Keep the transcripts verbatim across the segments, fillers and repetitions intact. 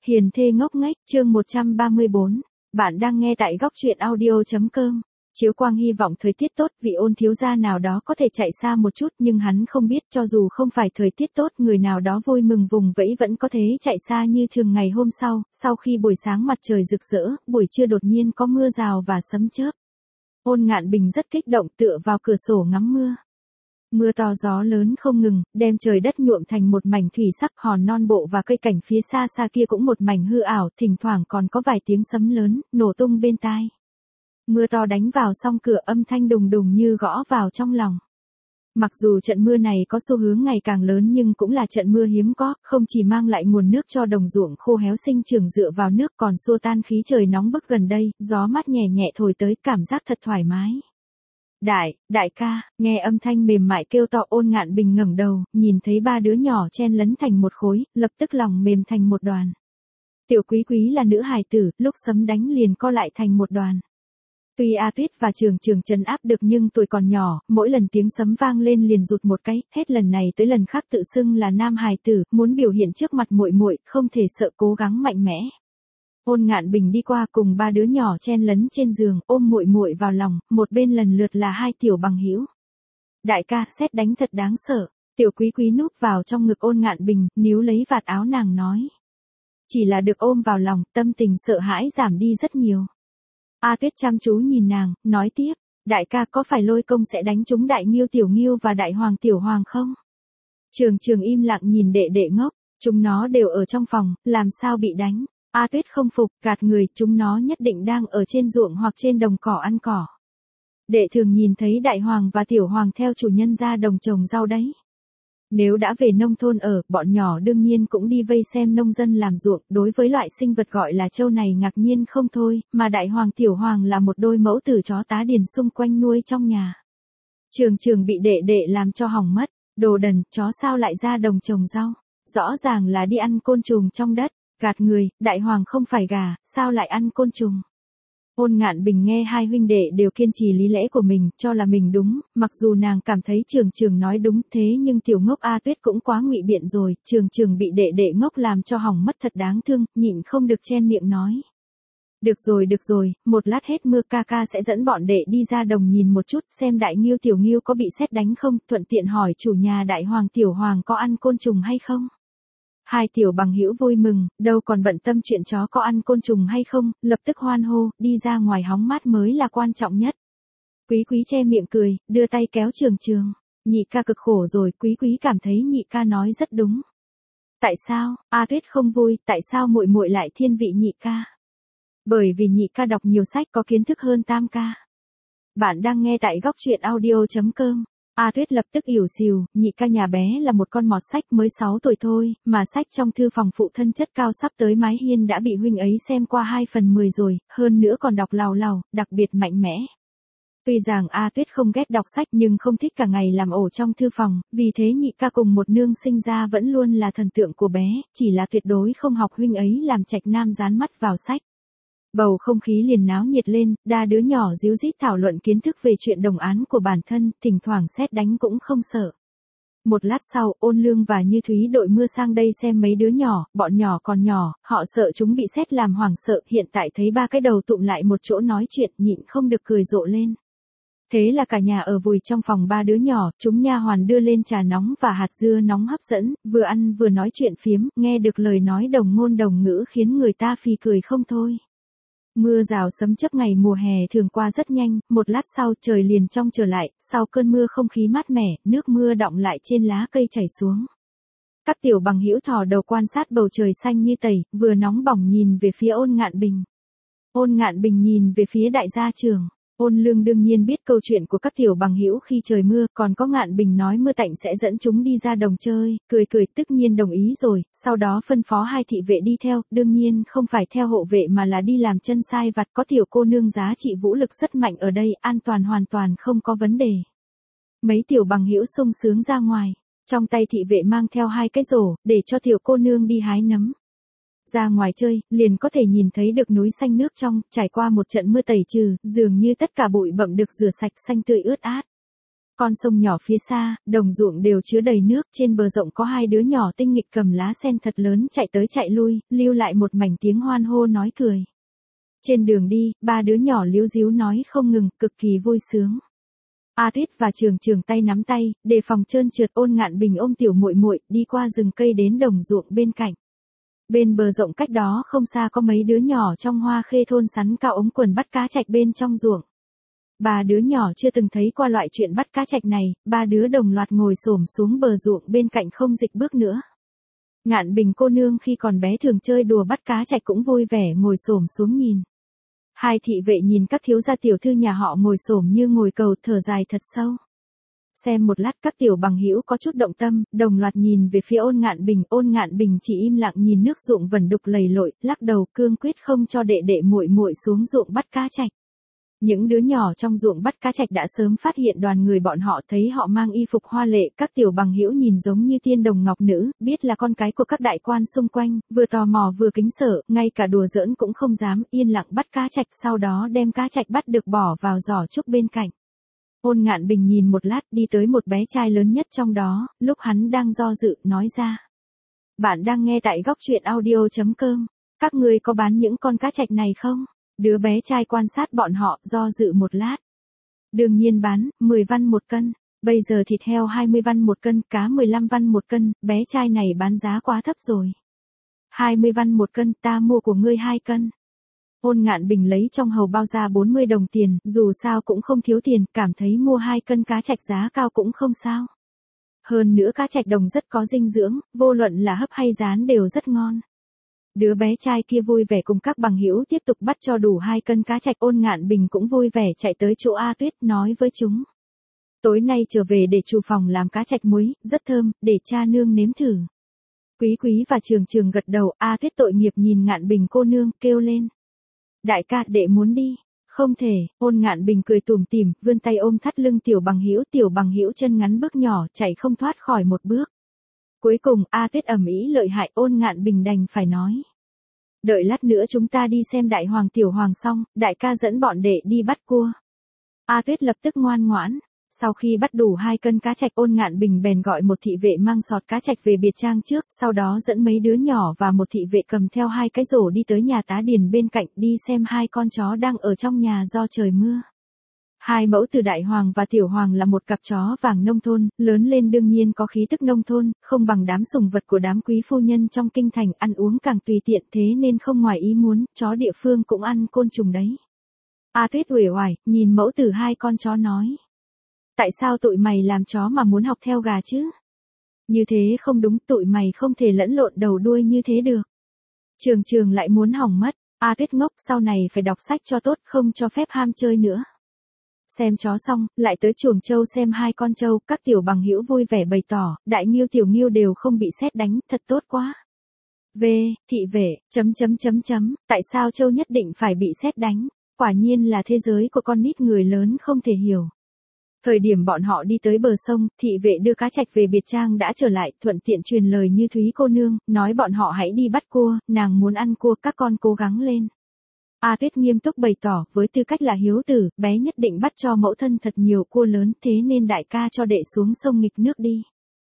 Hiền thê ngốc nghếch, chương một trăm ba mươi bốn. Bạn đang nghe tại góc truyện audio.com. Chiếu Quang hy vọng thời tiết tốt, vị Ôn thiếu gia nào đó có thể chạy xa một chút, nhưng hắn không biết cho dù không phải thời tiết tốt, người nào đó vui mừng vùng vẫy vẫn có thể chạy xa như thường ngày hôm sau, sau khi buổi sáng mặt trời rực rỡ, buổi trưa đột nhiên có mưa rào và sấm chớp. Ôn Ngạn Bình rất kích động tựa vào cửa sổ ngắm mưa. Mưa to gió lớn không ngừng, đem trời đất nhuộm thành một mảnh thủy sắc, hòn non bộ và cây cảnh phía xa xa kia cũng một mảnh hư ảo, thỉnh thoảng còn có vài tiếng sấm lớn, nổ tung bên tai. Mưa to đánh vào song cửa, âm thanh đùng đùng như gõ vào trong lòng. Mặc dù trận mưa này có xu hướng ngày càng lớn nhưng cũng là trận mưa hiếm có, không chỉ mang lại nguồn nước cho đồng ruộng khô héo sinh trưởng dựa vào nước còn xua tan khí trời nóng bức gần đây, gió mát nhẹ nhẹ thổi tới, cảm giác thật thoải mái. Đại, đại ca, nghe âm thanh mềm mại kêu to, Ôn Ngạn Bình ngẩng đầu, nhìn thấy ba đứa nhỏ chen lấn thành một khối, lập tức lòng mềm thành một đoàn. Tiểu Quý Quý là nữ hài tử, lúc sấm đánh liền co lại thành một đoàn. Tuy A Tuyết và Trường Trường trấn áp được nhưng tuổi còn nhỏ, mỗi lần tiếng sấm vang lên liền rụt một cái, hết lần này tới lần khác tự xưng là nam hài tử, muốn biểu hiện trước mặt muội muội, không thể sợ, cố gắng mạnh mẽ. Ôn Ngạn Bình đi qua cùng ba đứa nhỏ chen lấn trên giường, ôm muội muội vào lòng, một bên lần lượt là hai tiểu bằng hữu. Đại ca, sét đánh thật đáng sợ. Tiểu Quý Quý núp vào trong ngực Ôn Ngạn Bình, níu lấy vạt áo nàng nói. Chỉ là được ôm vào lòng, tâm tình sợ hãi giảm đi rất nhiều. A Tuyết chăm chú nhìn nàng, nói tiếp, đại ca có phải Lôi Công sẽ đánh trúng Đại Nghiêu Tiểu Nghiêu và Đại Hoàng Tiểu Hoàng không? Trường Trường im lặng nhìn đệ đệ ngốc, chúng nó đều ở trong phòng, làm sao bị đánh? A Tuyết không phục, gạt người, chúng nó nhất định đang ở trên ruộng hoặc trên đồng cỏ ăn cỏ. Đệ thường nhìn thấy Đại Hoàng và Tiểu Hoàng theo chủ nhân ra đồng trồng rau đấy. Nếu đã về nông thôn ở, bọn nhỏ đương nhiên cũng đi vây xem nông dân làm ruộng, đối với loại sinh vật gọi là trâu này ngạc nhiên không thôi, mà Đại Hoàng Tiểu Hoàng là một đôi mẫu tử chó tá điền xung quanh nuôi trong nhà. Trường Trường bị đệ đệ làm cho hỏng mất, đồ đần, chó sao lại ra đồng trồng rau, rõ ràng là đi ăn côn trùng trong đất. Gạt người, Đại Hoàng không phải gà, sao lại ăn côn trùng? Ôn Ngạn Bình nghe hai huynh đệ đều kiên trì lý lẽ của mình, cho là mình đúng, mặc dù nàng cảm thấy Trường Trường nói đúng, thế nhưng tiểu ngốc A Tuyết cũng quá ngụy biện rồi, Trường Trường bị đệ đệ ngốc làm cho hỏng mất thật đáng thương, nhịn không được chen miệng nói. Được rồi được rồi, một lát hết mưa ca ca sẽ dẫn bọn đệ đi ra đồng nhìn một chút xem Đại Nghiêu Tiểu Nghiêu có bị sét đánh không, thuận tiện hỏi chủ nhà Đại Hoàng Tiểu Hoàng có ăn côn trùng hay không. Hai tiểu bằng hữu vui mừng, đâu còn bận tâm chuyện chó có ăn côn trùng hay không, lập tức hoan hô, đi ra ngoài hóng mát mới là quan trọng nhất. Quý Quý che miệng cười, đưa tay kéo Trường Trường. Nhị ca cực khổ rồi, Quý Quý cảm thấy nhị ca nói rất đúng. Tại sao? A Tuyết không vui, tại sao muội muội lại thiên vị nhị ca? Bởi vì nhị ca đọc nhiều sách có kiến thức hơn tam ca. Bạn đang nghe tại góc truyện audio.com. A Tuyết lập tức ỉu xìu, nhị ca nhà bé là một con mọt sách mới sáu tuổi thôi, mà sách trong thư phòng phụ thân chất cao sắp tới mái hiên đã bị huynh ấy xem qua hai phần mười rồi, hơn nữa còn đọc lào lào, đặc biệt mạnh mẽ. Tuy rằng A Tuyết không ghét đọc sách nhưng không thích cả ngày làm ổ trong thư phòng, vì thế nhị ca cùng một nương sinh ra vẫn luôn là thần tượng của bé, chỉ là tuyệt đối không học huynh ấy làm trạch nam dán mắt vào sách. Bầu không khí liền náo nhiệt lên, đa đứa nhỏ díu dít thảo luận kiến thức về chuyện đồng án của bản thân, thỉnh thoảng sét đánh cũng không sợ. Một lát sau, Ôn Lương và Như Thúy đội mưa sang đây xem mấy đứa nhỏ, bọn nhỏ còn nhỏ, họ sợ chúng bị sét làm hoảng sợ, hiện tại thấy ba cái đầu tụm lại một chỗ nói chuyện, nhịn không được cười rộ lên. Thế là cả nhà ở vùi trong phòng ba đứa nhỏ, chúng nha hoàn đưa lên trà nóng và hạt dưa nóng hấp dẫn, vừa ăn vừa nói chuyện phiếm, nghe được lời nói đồng ngôn đồng ngữ khiến người ta phì cười không thôi. Mưa rào sấm chớp ngày mùa hè thường qua rất nhanh, một lát sau trời liền trong trở lại, sau cơn mưa không khí mát mẻ, nước mưa đọng lại trên lá cây chảy xuống. Các tiểu bằng hữu thò đầu quan sát bầu trời xanh như tẩy, vừa nóng bỏng nhìn về phía Ôn Ngạn Bình. Ôn Ngạn Bình nhìn về phía đại gia trưởng. Ôn Lương đương nhiên biết câu chuyện của các tiểu bằng hữu khi trời mưa, còn có Ngạn Bình nói mưa tạnh sẽ dẫn chúng đi ra đồng chơi, cười cười tất nhiên đồng ý rồi, sau đó phân phó hai thị vệ đi theo, đương nhiên không phải theo hộ vệ mà là đi làm chân sai vặt, có tiểu cô nương giá trị vũ lực rất mạnh ở đây, an toàn hoàn toàn không có vấn đề. Mấy tiểu bằng hữu sung sướng ra ngoài, trong tay thị vệ mang theo hai cái rổ, để cho tiểu cô nương đi hái nấm. Ra ngoài chơi, liền có thể nhìn thấy được núi xanh nước trong, trải qua một trận mưa tẩy trừ, dường như tất cả bụi bặm được rửa sạch xanh tươi ướt át. Con sông nhỏ phía xa, đồng ruộng đều chứa đầy nước, trên bờ rộng có hai đứa nhỏ tinh nghịch cầm lá sen thật lớn chạy tới chạy lui, lưu lại một mảnh tiếng hoan hô nói cười. Trên đường đi, ba đứa nhỏ líu díu nói không ngừng, cực kỳ vui sướng. A Tuyết và Trường Trường tay nắm tay, đề phòng trơn trượt. Ôn Ngạn Bình ôm tiểu muội muội đi qua rừng cây đến đồng ruộng bên cạnh. Bên bờ rộng cách đó không xa có mấy đứa nhỏ trong Hoa Khê thôn sắn cao ống quần bắt cá trạch bên trong ruộng. Ba đứa nhỏ chưa từng thấy qua loại chuyện bắt cá trạch này, ba đứa đồng loạt ngồi xổm xuống bờ ruộng bên cạnh không dịch bước nữa. Ngạn Bình cô nương khi còn bé thường chơi đùa bắt cá trạch cũng vui vẻ ngồi xổm xuống nhìn. Hai thị vệ nhìn các thiếu gia tiểu thư nhà họ ngồi xổm như ngồi cầu, thở dài thật sâu. Xem một lát các tiểu bằng hữu có chút động tâm, đồng loạt nhìn về phía Ôn Ngạn Bình. Ôn Ngạn Bình chỉ im lặng nhìn nước ruộng vẩn đục lầy lội, lắc đầu cương quyết không cho đệ đệ muội muội xuống ruộng bắt cá trạch. Những đứa nhỏ trong ruộng bắt cá trạch đã sớm phát hiện đoàn người bọn họ, thấy họ mang y phục hoa lệ, các tiểu bằng hữu nhìn giống như tiên đồng ngọc nữ, biết là con cái của các đại quan xung quanh, vừa tò mò vừa kính sợ, ngay cả đùa giỡn cũng không dám, yên lặng bắt cá trạch, sau đó đem cá trạch bắt được bỏ vào giỏ trúc bên cạnh. Ôn Ngạn Bình nhìn một lát, đi tới một bé trai lớn nhất trong đó, lúc hắn đang do dự, nói ra. Bạn đang nghe tại góc truyện audio chấm com, các người có bán những con cá trạch này không? Đứa bé trai quan sát bọn họ, do dự một lát. Đương nhiên bán, mười văn một cân, bây giờ thịt heo hai mươi văn một cân, cá mười lăm văn một cân, bé trai này bán giá quá thấp rồi. hai mươi văn một cân, ta mua của ngươi hai cân. Ôn Ngạn Bình lấy trong hầu bao ra bốn mươi đồng tiền, dù sao cũng không thiếu tiền, cảm thấy mua hai cân cá trạch giá cao cũng không sao. Hơn nữa cá trạch đồng rất có dinh dưỡng, vô luận là hấp hay rán đều rất ngon. Đứa bé trai kia vui vẻ cùng các bằng hữu tiếp tục bắt cho đủ hai cân cá trạch. Ôn Ngạn Bình cũng vui vẻ chạy tới chỗ A Tuyết, nói với chúng. Tối nay trở về để chủ phòng làm cá trạch muối, rất thơm, để cha nương nếm thử. Quý Quý và Trường Trường gật đầu. A Tuyết tội nghiệp nhìn Ngạn Bình cô nương, kêu lên. Đại ca, đệ muốn đi. Không thể. Ôn Ngạn Bình cười tủm tỉm, vươn tay ôm thắt lưng tiểu bằng hữu. Tiểu bằng hữu chân ngắn bước nhỏ, chạy không thoát khỏi một bước. Cuối cùng, A Tuyết ầm ĩ lợi hại. Ôn Ngạn Bình đành phải nói. Đợi lát nữa chúng ta đi xem đại hoàng tiểu hoàng xong, đại ca dẫn bọn đệ đi bắt cua. A Tuyết lập tức ngoan ngoãn. Sau khi bắt đủ hai cân cá trạch, Ôn Ngạn Bình bèn gọi một thị vệ mang sọt cá trạch về biệt trang trước, sau đó dẫn mấy đứa nhỏ và một thị vệ cầm theo hai cái rổ đi tới nhà tá điền bên cạnh, đi xem hai con chó đang ở trong nhà do trời mưa. Hai mẫu từ đại hoàng và tiểu hoàng là một cặp chó vàng nông thôn, lớn lên đương nhiên có khí tức nông thôn, không bằng đám sủng vật của đám quý phu nhân trong kinh thành, ăn uống càng tùy tiện, thế nên không ngoài ý muốn, chó địa phương cũng ăn côn trùng đấy. A Tuyết uể oải, nhìn mẫu tử hai con chó nói. Tại sao tụi mày làm chó mà muốn học theo gà chứ? Như thế không đúng, tụi mày không thể lẫn lộn đầu đuôi như thế được. Trường Trường lại muốn hỏng mất. A Tuyết ngốc, sau này phải đọc sách cho tốt, không cho phép ham chơi nữa. Xem chó xong, lại tới chuồng trâu xem hai con trâu, các tiểu bằng hữu vui vẻ bày tỏ, đại nghiêu tiểu nghiêu đều không bị sét đánh, thật tốt quá. V, thị vệ, chấm chấm chấm chấm, tại sao trâu nhất định phải bị sét đánh? Quả nhiên là thế giới của con nít người lớn không thể hiểu. Thời điểm bọn họ đi tới bờ sông, thị vệ đưa cá trạch về biệt trang đã trở lại, thuận tiện truyền lời như Thúy cô nương, nói bọn họ hãy đi bắt cua, nàng muốn ăn cua, các con cố gắng lên. A Tuyết nghiêm túc bày tỏ, với tư cách là hiếu tử, bé nhất định bắt cho mẫu thân thật nhiều cua lớn, thế nên đại ca cho đệ xuống sông nghịch nước đi.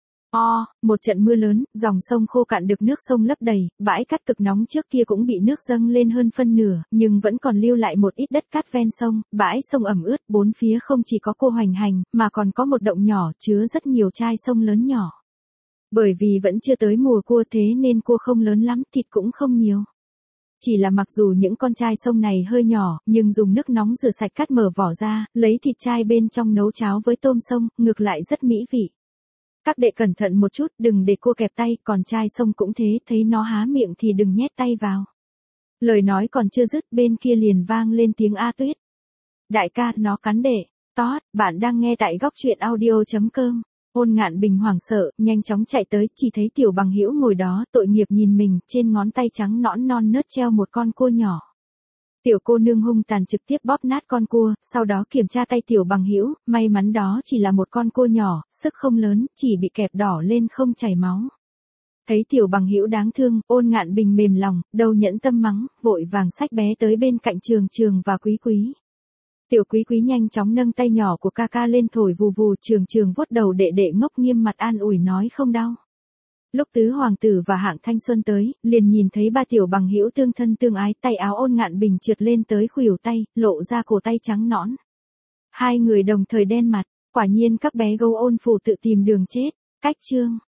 O, một trận mưa lớn, dòng sông khô cạn được nước sông lấp đầy, bãi cát cực nóng trước kia cũng bị nước dâng lên hơn phân nửa, nhưng vẫn còn lưu lại một ít đất cát ven sông, bãi sông ẩm ướt, bốn phía không chỉ có cua hoành hành, mà còn có một động nhỏ, chứa rất nhiều chai sông lớn nhỏ. Bởi vì vẫn chưa tới mùa cua thế nên cua không lớn lắm, thịt cũng không nhiều. Chỉ là mặc dù những con chai sông này hơi nhỏ, nhưng dùng nước nóng rửa sạch cắt mở vỏ ra, lấy thịt chai bên trong nấu cháo với tôm sông, ngược lại rất mỹ vị. Các đệ cẩn thận một chút, đừng để cua kẹp tay, còn chai sông cũng thế, thấy nó há miệng thì đừng nhét tay vào. Lời nói còn chưa dứt, bên kia liền vang lên tiếng A Tuyết. Đại ca, nó cắn đệ. Tót, bạn đang nghe tại góc truyện audio chấm com. Ôn Ngạn Bình hoảng sợ, nhanh chóng chạy tới, chỉ thấy tiểu bằng hữu ngồi đó, tội nghiệp nhìn mình, trên ngón tay trắng nõn non nớt treo một con cua nhỏ. Tiểu cô nương hung tàn trực tiếp bóp nát con cua, sau đó kiểm tra tay tiểu bằng hữu, may mắn đó chỉ là một con cua nhỏ, sức không lớn, chỉ bị kẹp đỏ lên không chảy máu. Thấy tiểu bằng hữu đáng thương, Ôn Ngạn Bình mềm lòng, đầu nhẫn tâm mắng, vội vàng xách bé tới bên cạnh Trường Trường và Quý Quý. Tiểu Quý Quý nhanh chóng nâng tay nhỏ của ca ca lên thổi vù vù, Trường Trường vuốt đầu đệ đệ ngốc nghiêm mặt an ủi nói không đau. Lúc tứ hoàng tử và Hạng Thanh Xuân tới, liền nhìn thấy ba tiểu bằng hữu tương thân tương ái, tay áo Ôn Ngạn Bình trượt lên tới khuỷu tay, lộ ra cổ tay trắng nõn. Hai người đồng thời đen mặt, quả nhiên các bé gấu Ôn phủ tự tìm đường chết. Cách chương